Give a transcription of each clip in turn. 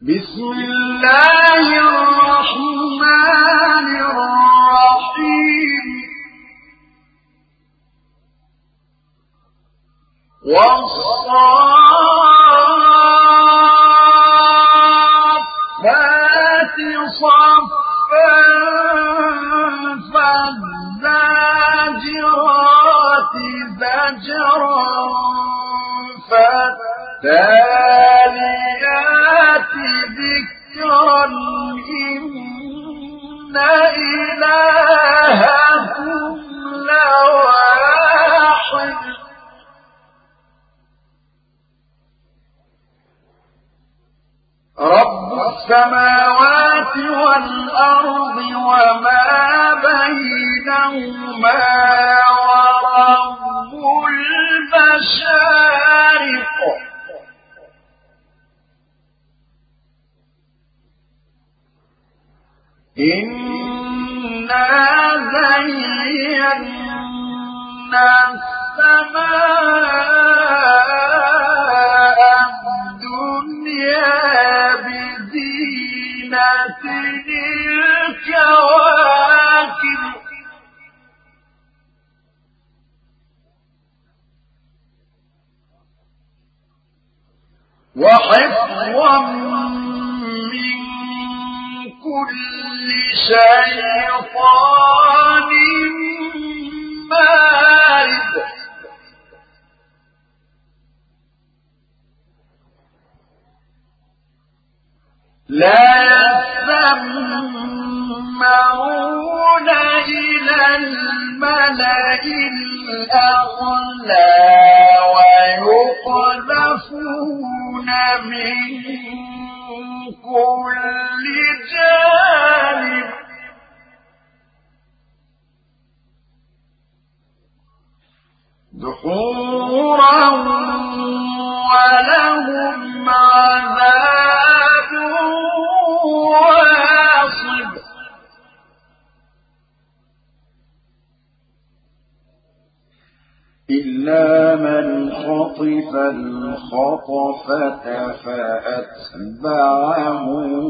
بسم الله الرحمن الرحيم والصافات صفا فالزاجرات زجرا فالتاليات ذكرا إن إلهكم لواحد رب السماوات والأرض وما بينهما ورب المشارق إنا زينا السماء الدنيا بزينة الكواكب وحفظا من كل شيطان مارد لا يسمعون إلى الملأ الأعلى ويقذفون من كل جانب دحورا ولهم عذاب واصب إلا من خطف الخطفة فأتبعه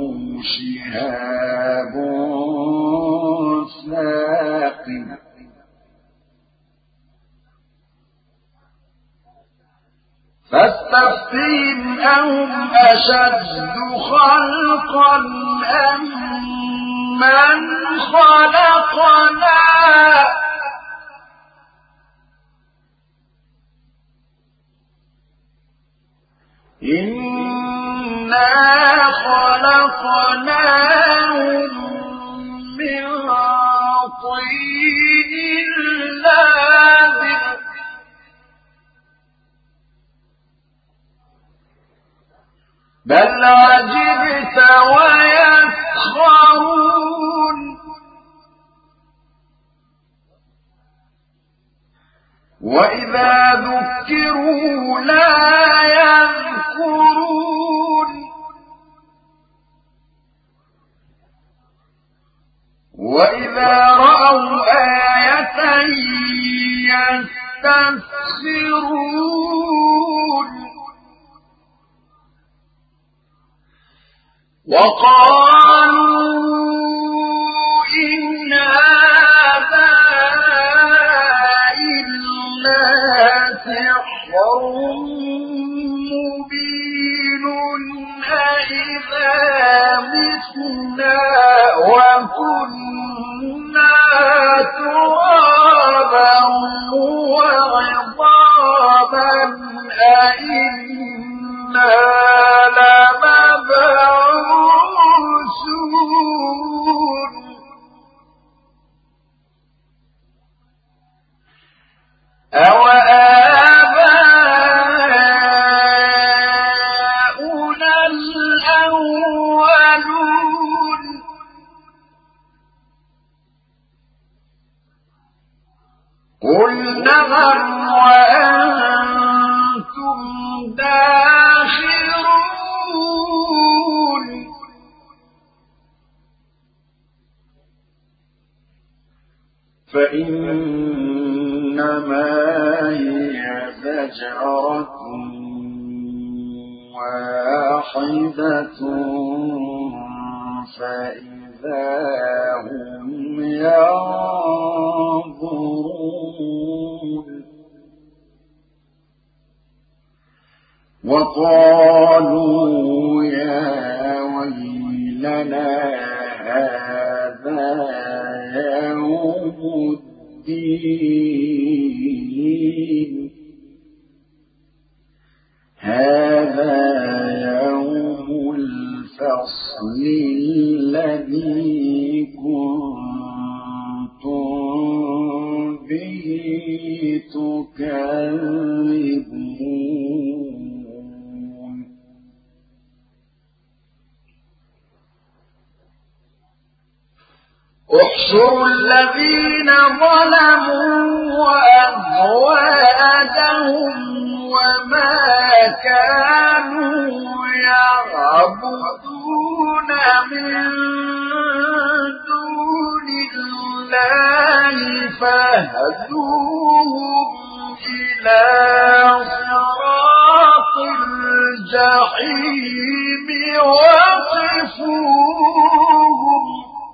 شهاب ثاقب فاستفتهم أهم أشد خلقا أم من خلقنا إنا خلقناهم من طين لازب بل عجبت ويسخرون وإذا ذكروا لا يذكرون وإذا رأوا آية يستسخرون وقالوا إن هذا إلا سحر مبين أإذا متنا وكنا ترابا وعظاما أإنا لمبعوثون أوآباؤنا الأولون قل نعم وأنتم داخرون فإنما هي زجرة واحدة واحدة فإذا هم ينظرون وقالوا يا ويلنا هذا يوم الدين هذا يوم الفصل الذي كنتم به تكذبون احشروا الذين ظلموا وأزواجهم وما كانوا يعبدون من دون الله فاهدوهم إلى صراط الجحيم وقفوهم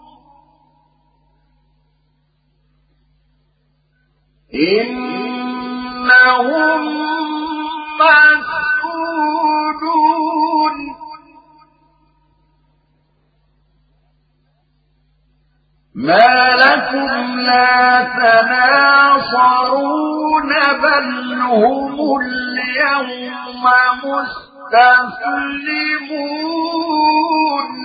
إنهم مسؤولون ما لكم لا تناصرون بل هم اليوم مستسلمون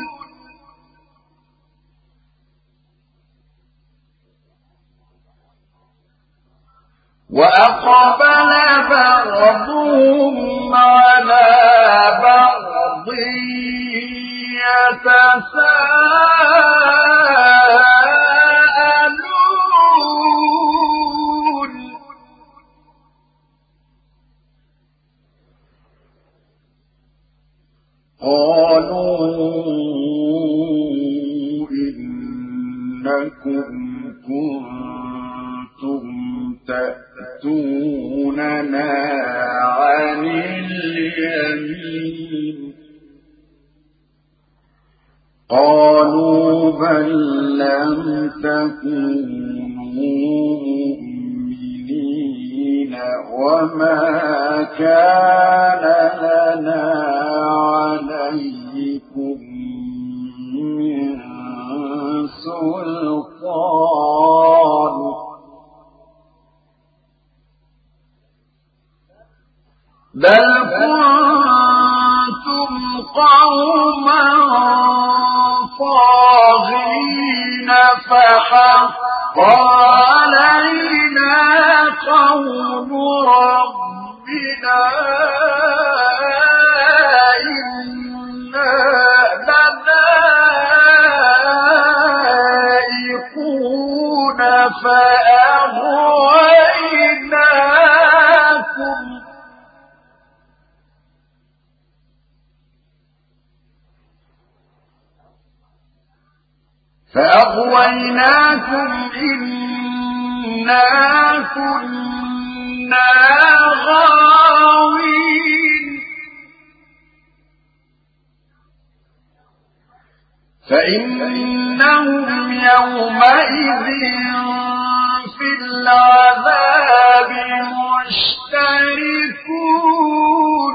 وأقبل بعضهم على بعض يتساءلون قالوا إنكم كنتم تأتوننا عن اليمين قالوا بل لم تكونوا مؤمنين وما كان لنا عليكم من سلطان بل كنتم قوما طاغين فحق علينا قول ربنا إنا لذائقون فأغويناكم إنا كنا غاوين فإنهم يومئذ في العذاب مشتركون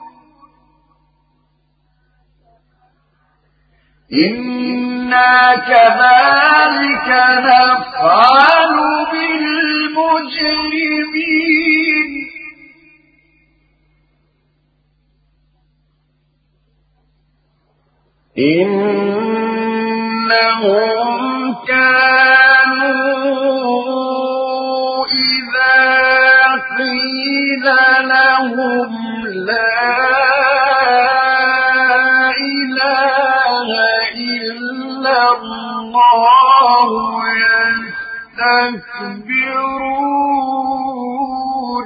إنا كذلك نفعل بالمجرمين إنهم كانوا إذا قيل لهم لا إله إلا الله يستكبرون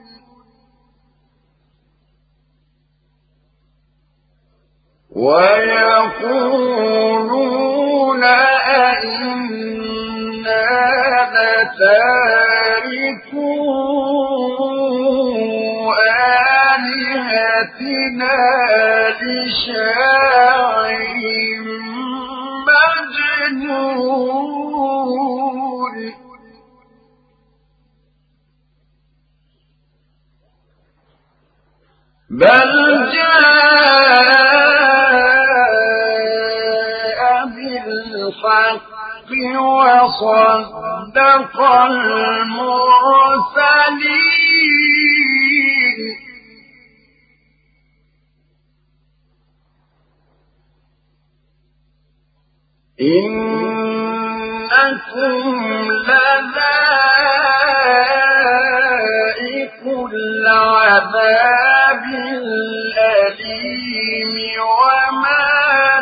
ويقولون أئنا لتاركو آلهتنا بل جاء بالحق وصدق المرسلين إنكم لذائق العذاب الأليم وما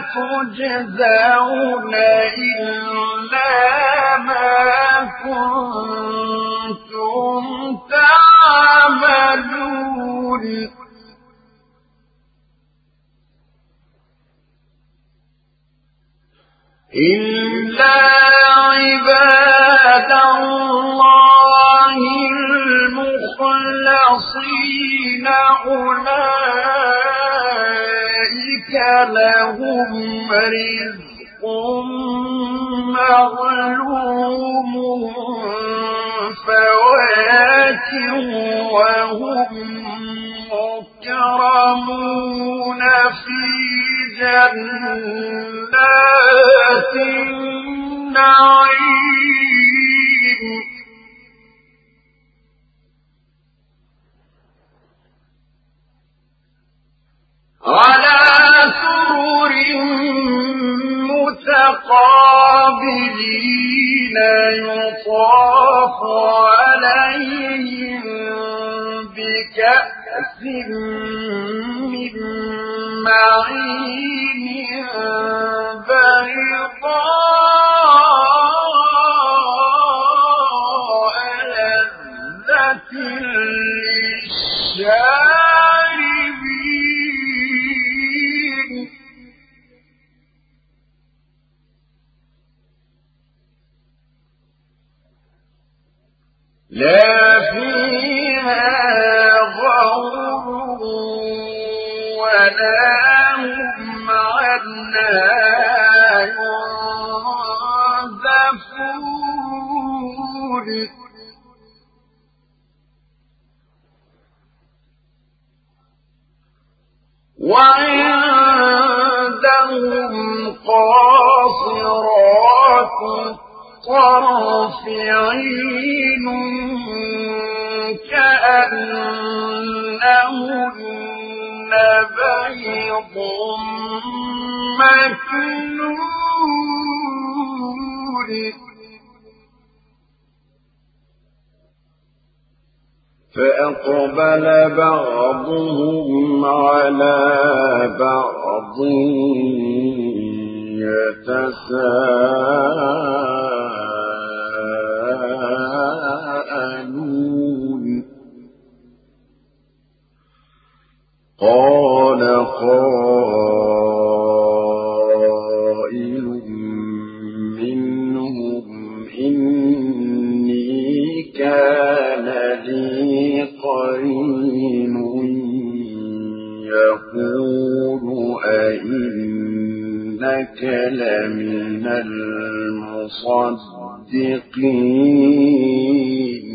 تجزون إلا ما كنتم تعملون إلا عباد الله المخلصين أولئك لهم رزق معلوم فواكه وهم مكرمون في جنات النعيم على سرر متقابلين يطاف عليهم بكأس من معين بيضاء لذة للشاربين لا فيها غور ولا هم عنها ينزفون وعندهم قاصرات الطرف عين كأنهن بيض مكنون فأقبل بعضهم على بعض يتساءلون قال قائل منهم إني كان لي قرين يقول أئنك لمن المصدقين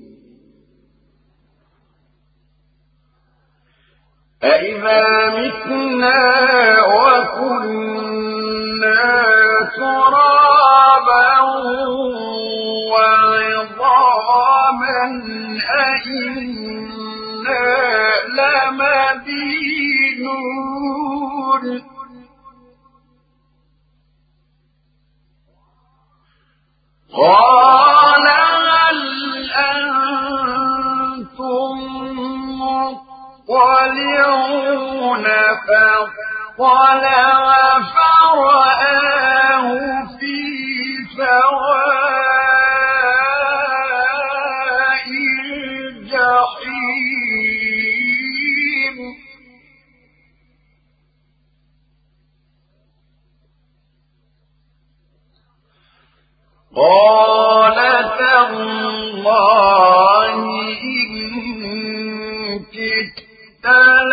أإذا متنا وكنا ترابا وعظاما أإنا لمدينون قال هل أنتم مطلعون فاطلع فرآه في سواء الجحيم قال تالله إن كدت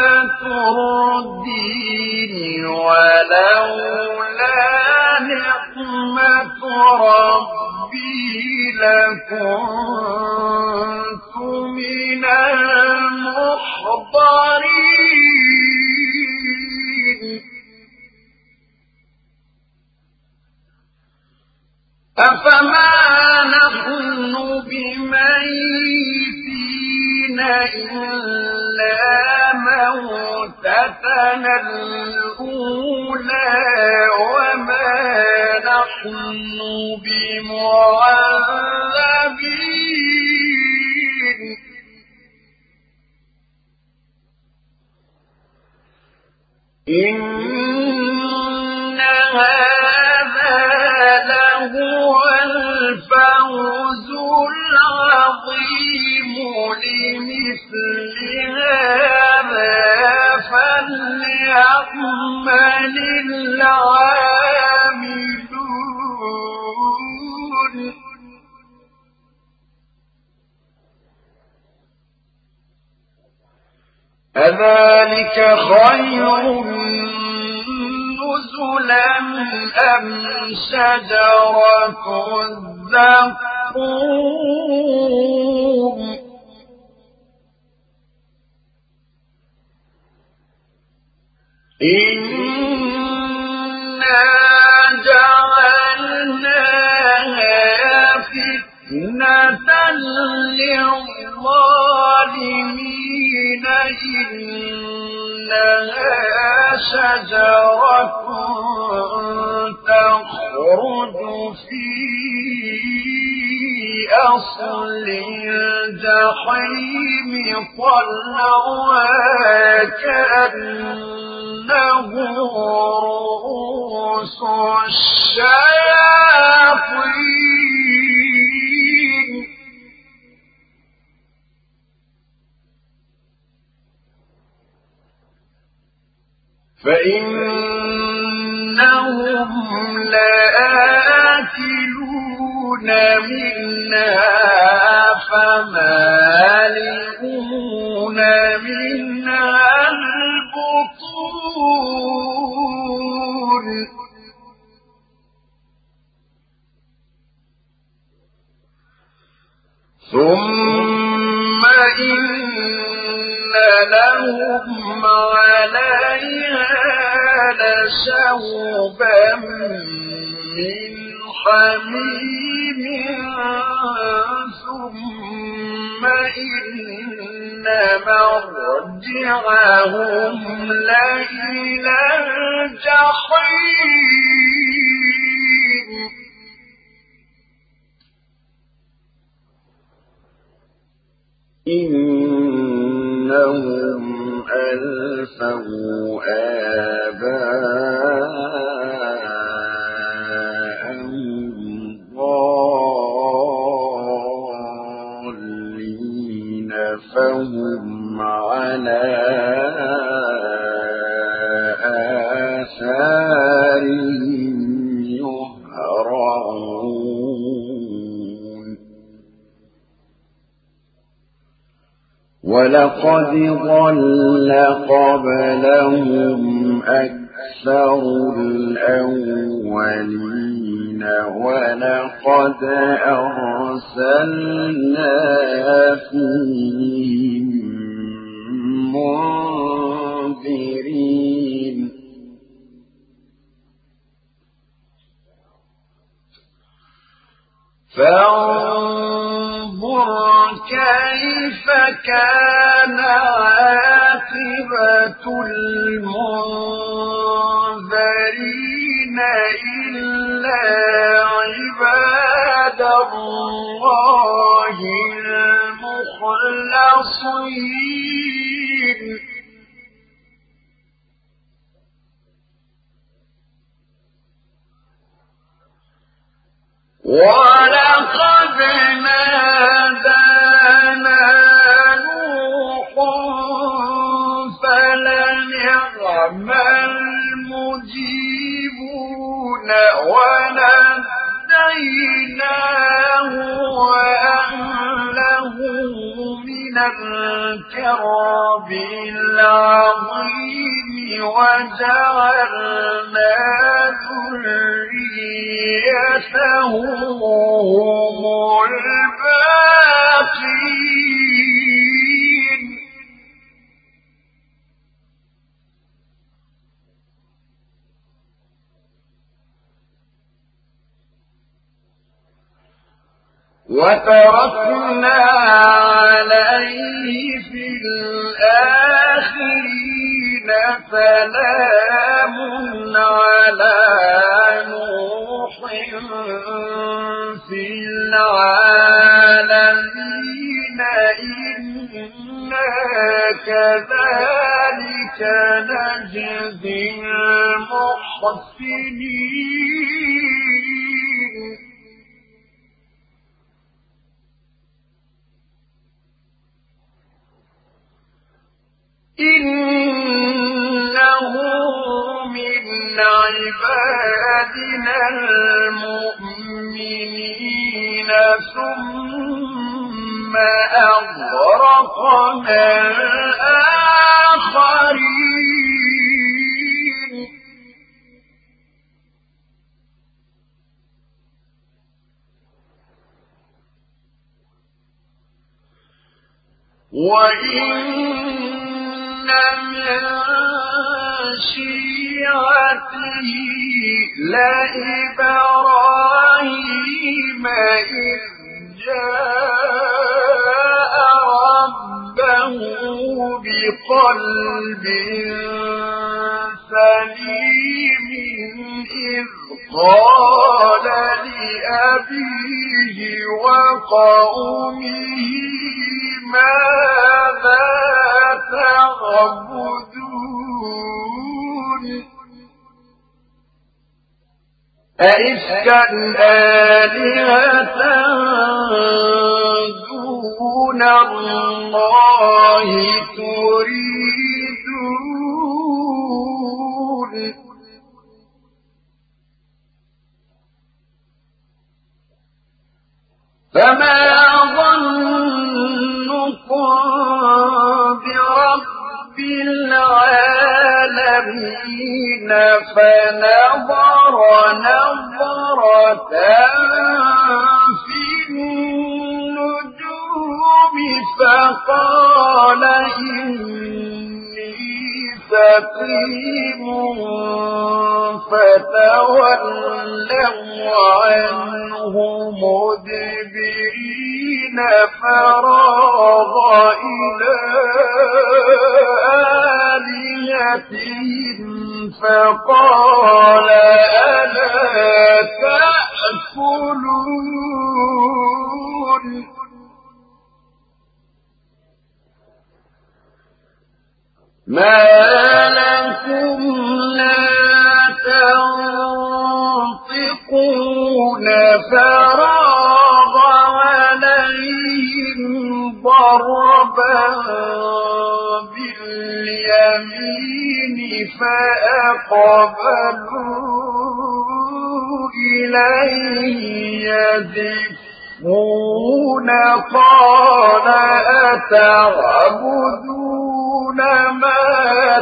لترديني ولولا نعمة ربي لكنت من المحضرين موتتنا الأولى وما نحن بمعذبين إن هذا لهو الفوز العظيم لمثل هذا فليعمل العاملون أذلك خير نزلا أم شجرة الزقوم إنا جعلناها فتنة للظالمين إنها شجرة تخرج في أصل الجحيم طلعها كأنه رؤوس الشياطين فإنهم لآكلون منها فمالئون منها البطون ثم إن لهم عليها لشوبا من حميم ثم إن مرجعهم لإلى الجحيم إنهم ألفوا آباءهم ضالين فهم على آثارهم يهرعون ولقد ضل قبلهم أكثر الأولين ولقد أرسلنا فيهم منذرين فانظر كيف كان عاقبة المنذرين إلا عباد الله المخلصين ولقد نادانا نوح فلنعم المجيبون ونجيناه وأهله من الكرب العظيم وجعلنا ذريته هم الباقين وتركنا عليه في الآخرين سلام على نوح في العالمين إنا كذلك نجزي المحسنين إنه من عبادنا المؤمنين ثم أغرقنا الآخرين وإن من شيعته لإبراهيم إذ جاء ربه بقلب سليم إذ قال لأبيه وقومه ماذا تعبدون أئفكا آلهة دون الله تريدون فما ظنكم برب العالمين فنظر نظرة في النجوم فقال إني سقيم فتولوا عنه مدبرين فراغ إلى آلهتهم فقال ألا تأكلون ما لكم لا تنطقون فراغ عليهم ضربا باليمين فأقبلوا إليه يزفون قال أتعبدون ما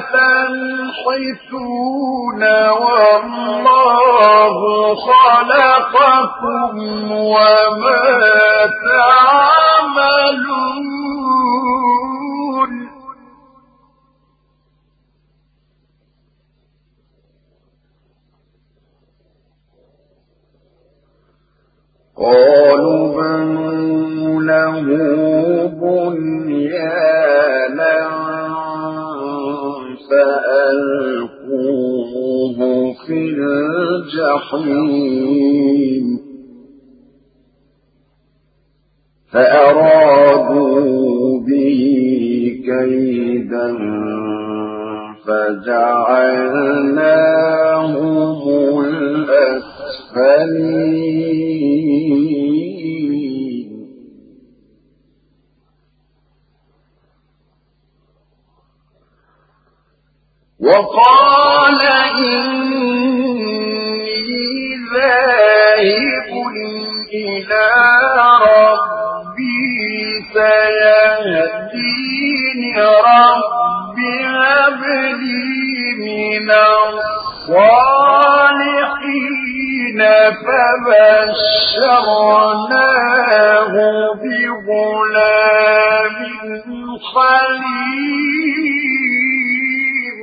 تنحتون والله خلقكم وما تعملون قالوا بنوا له بنيانا فألقوه في الجحيم فأرادوا به كيدا فجعلناهم الأسفلين وقال إني ذاهب إلى ربي سيهدين رب هب لي من الصالحين فبشرناه بغلام حليم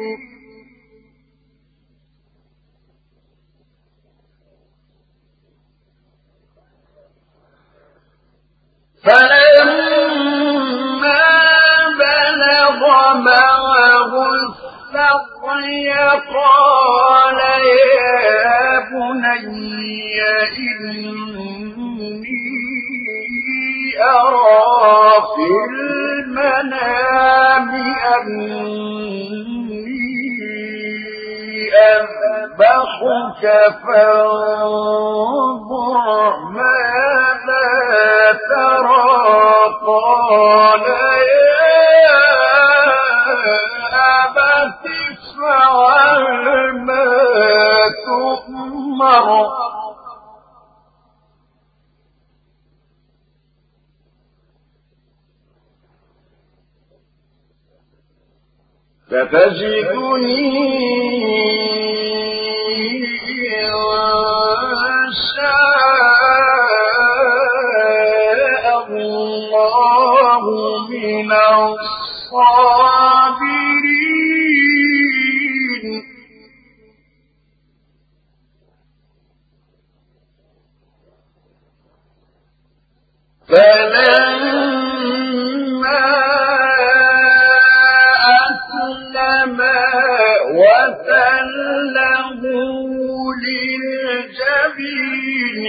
فلما بلغ معه السعي قال يا بني إني أرى في المنام أني أذبحك فانظر ماذا ترى قال يا أبت افعل ما تؤمر ستجدني إن شاء الله من الصابرين فلما أسلما وتله للجبين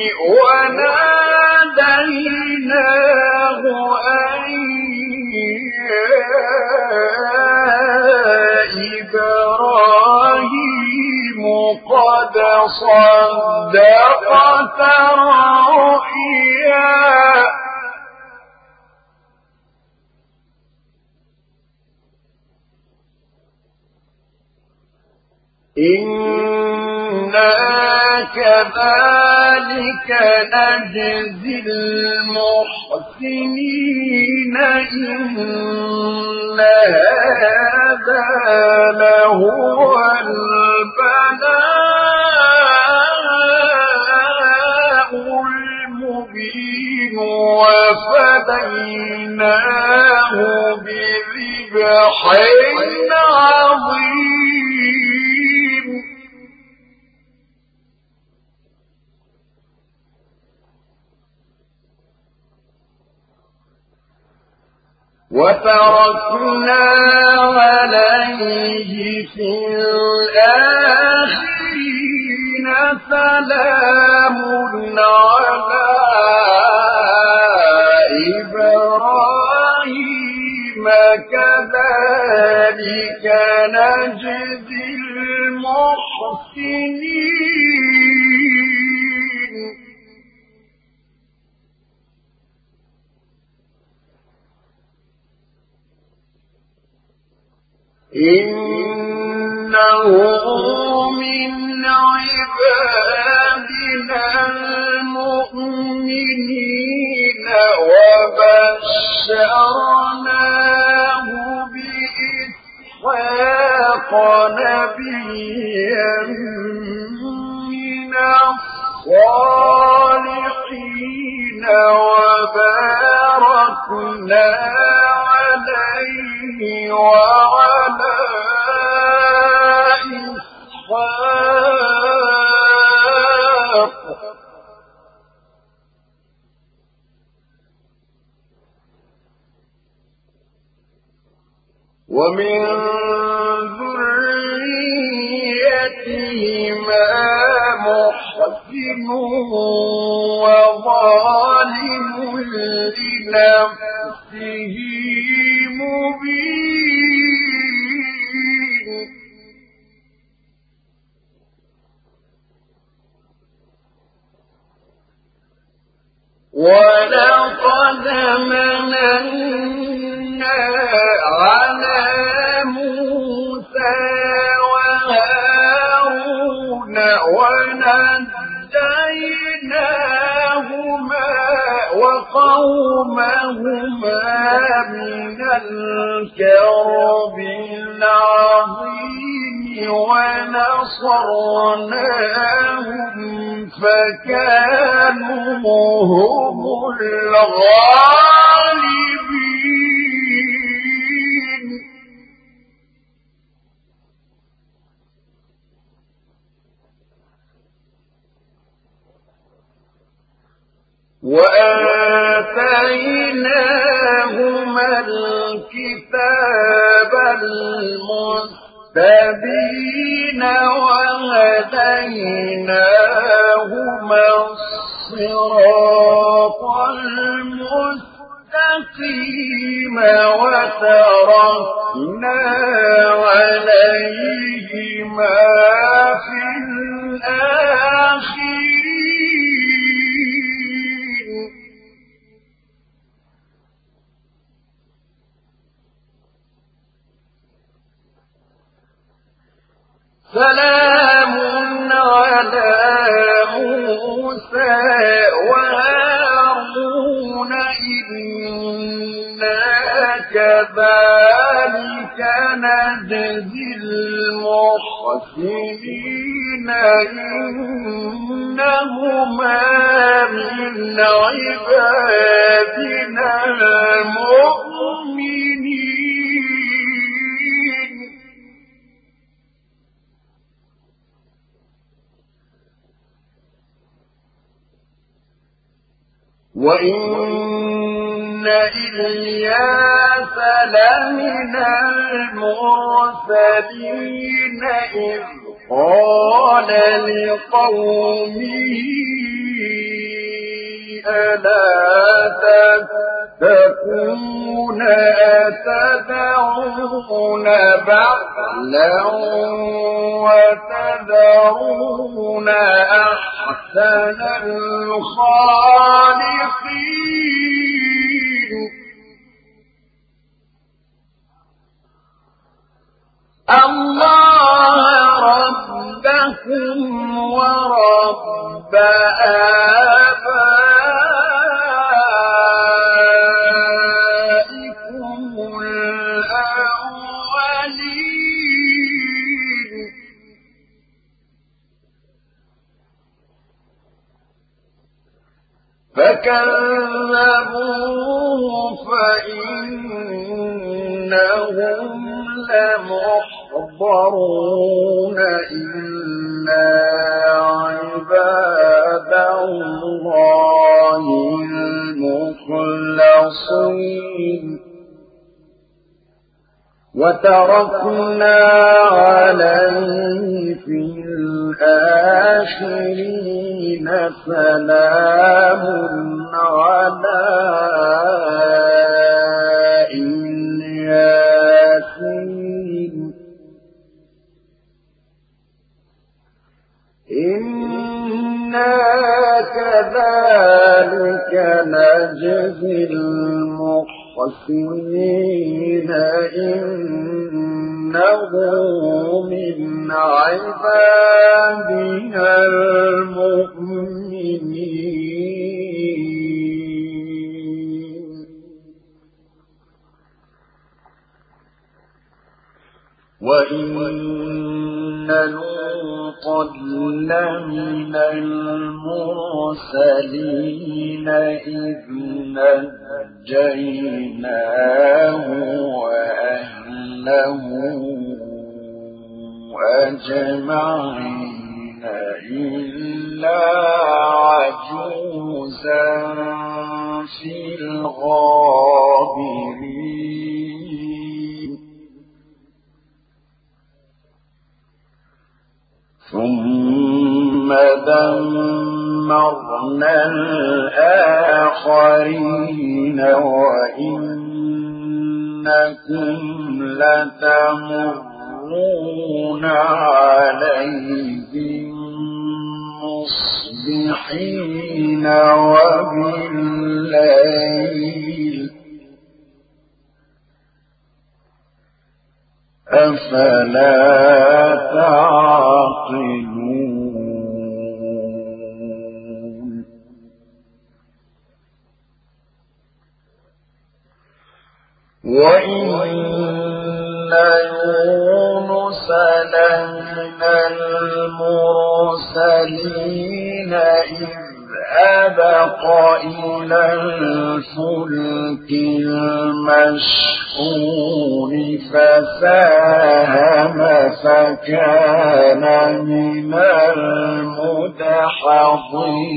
وناديناه أن يا إبراهيم قد صدقت الرؤيا إنا كذلك نجزي المحسنين إن هذا لهو البلاء المبين وفديناه بذبح عظيم وتركنا عليه في الآخرين سلام على إبراهيم كذلك نجزي المحسنين إنه من عبادنا المؤمنين وبشرناه بإسحاق نبيا من الصالحين وباركنا عليه وعلى إسحاق ومن ذريتهما محسن وظالم لنفسه مبين ولقد مننا على موسى وهارون ونجيناهما وقومهما من الكرب العظيم ونصرناهم فكانوا هم الغالبين وآتيناهما الكتاب المستقيم المهتدين وهديناهما الصراط المستقيم وتركنا عليهما في الآخرين سلام على موسى وهارون إنا كذلك نجزي المحسنين إنهما من عبادنا المؤمنين وإن إلياس لمن المرسلين إذ قال لقومه ألا تتقون أتدعون بعلا وتذرون أحسن الخالقين الله ربكم ورب آبائكم الأولين فكذبوه فإنهم لمحضرون إلا عباد الله المخلصين وتركنا عليه في الآخرين سلام على الياسين إنا كذلك نجزي المحسنين إنه من عبادنا المؤمنين وإن لوطا لمن المرسلين إذ نجيناه وأهله أجمعين إلا عجوزا في الغابرين ثم دمرنا الآخرين وإنكم لتمرون عليهم مصبحين وبالليل أفلا تعقلون وإن يونس لمن المرسلين إذ أبق إلى الفلك المشحون فساهم فكان من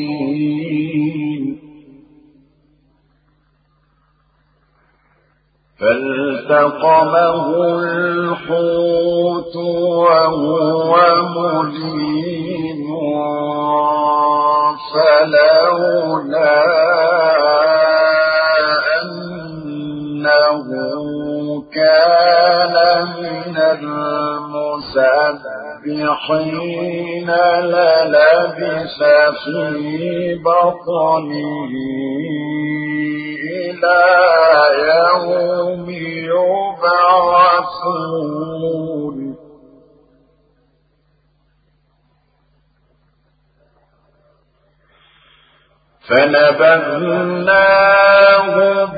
المدحضين فالتقمه الحوت وهو مليم فلولا أنه كان من المسبحين للبث في بطنه إلى يوم يبعثون فنبذناه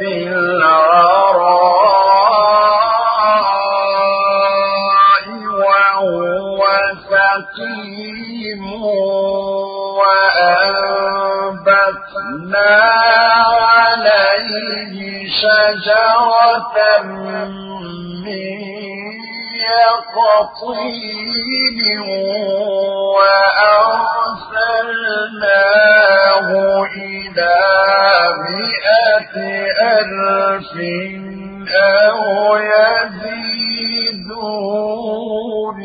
بالعراء وهو سقيم وأنبتنا عليه شجرة من يقطين وأرسلناه إلى 100,000 أو يزيدون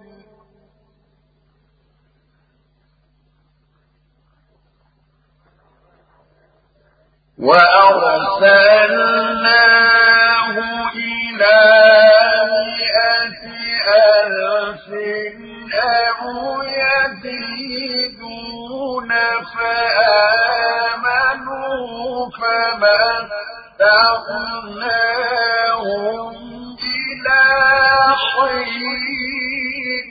وأرسلناه إلى 100,000 أو يزيدون فآمنوا فمتعناهم إلى حين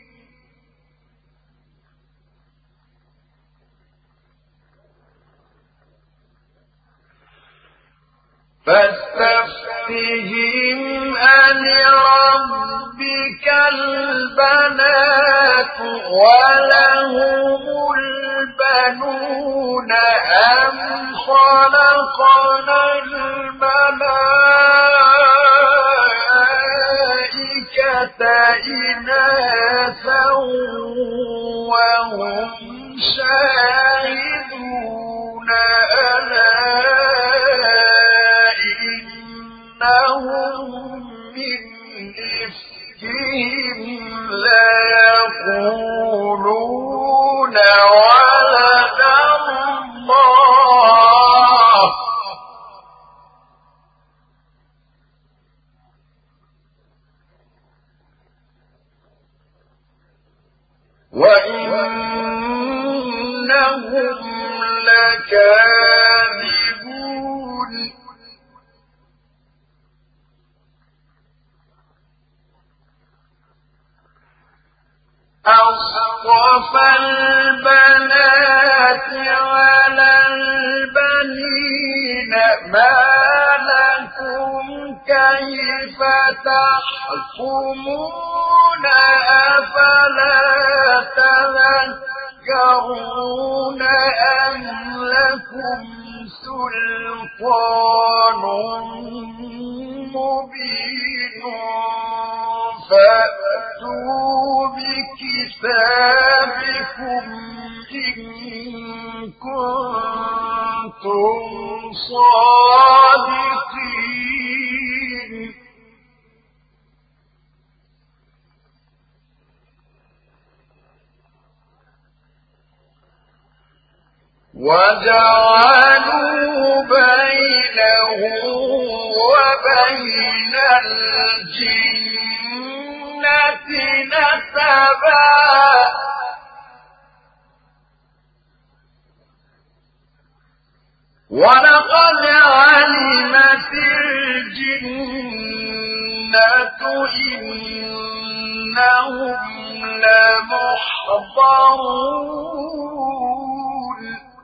فاستفتهم ألربك البنات ولهم البنون أم خلقنا الملائكة إناثا وهم شاهدون ألا إنهم من إفكهم ليقولون ولد الله وإنهم لكاذبون أصطفى البنات على البنين ما لكم كيف تحكمون أفلا تذكرون أم لكم سلطان مبين فأتوا بكتابكم إن كنتم صادقين وجعلوا بينه وبين الجنة نسبا ولقد علمت الجنة إنهم لمحضرون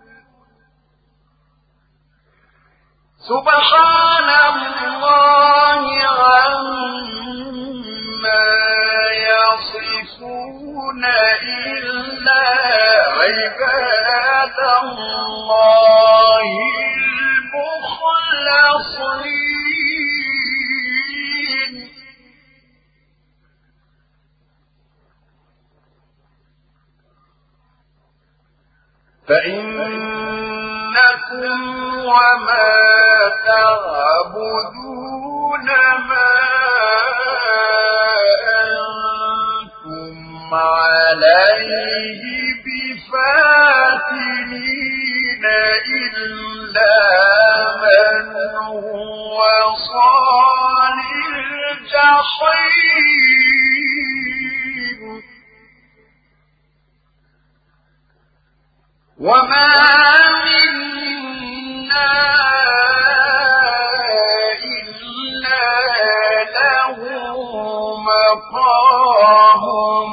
سبحان الله عما يصفون إلا عباد الله المخلصين فإنكم وما تعبدون ما أنتم عليه بفاتنين إلا من هو صال الجحيم وما منا إلا له مقام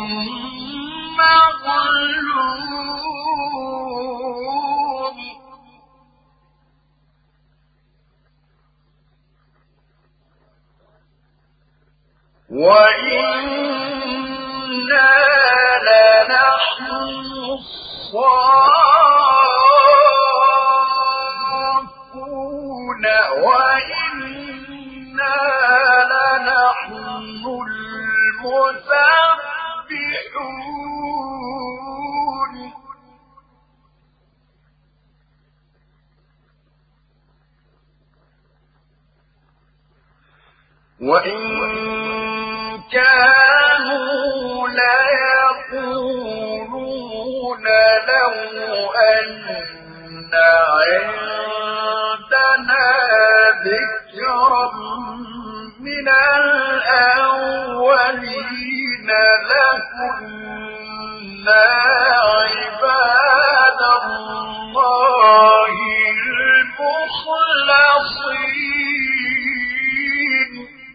معلوم وإنا لنحن الصافون وإنا لنحن المسبحون وإن كانوا ليقولون لو أن عندنا ذكرا من الأولين لكنا عباد الله المخلصين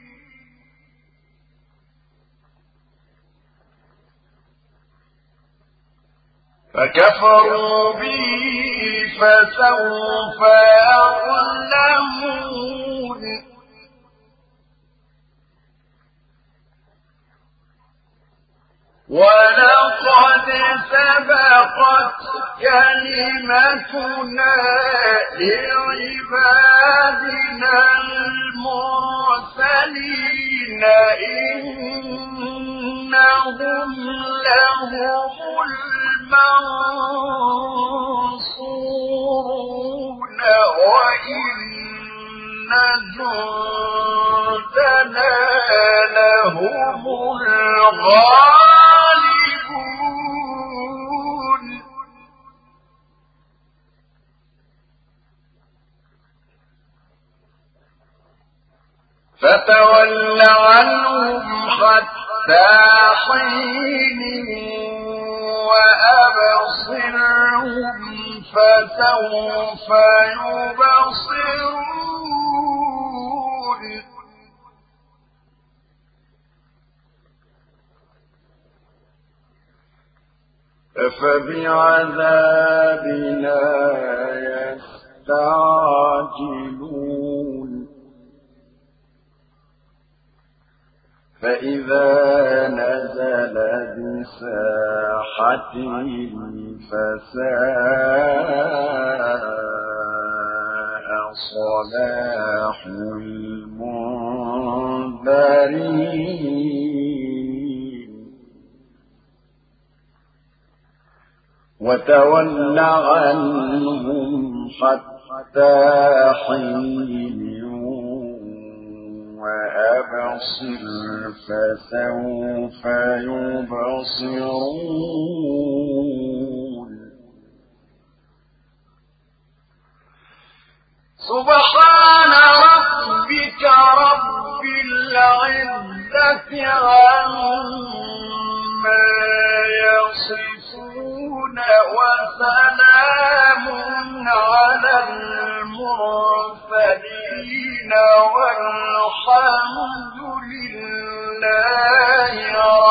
فكفروا به فسوف يعلمون ولقد سبقت كلمتنا لعبادنا المرسلين إنهم لهم المنصورون وإن جندنا لهم الغالبون فتول عنهم حتى حين وأبصرهم فسوف يبصرون أفبعذابنا يستعجلون فإذا نزل بساحتهم فساء صلاح المنذرين وتول عنهم حتى حين وأبصر فسوف يبصرون سبحان ربك رب العزة عما يصفون وسلام على المرسلين والحمد لله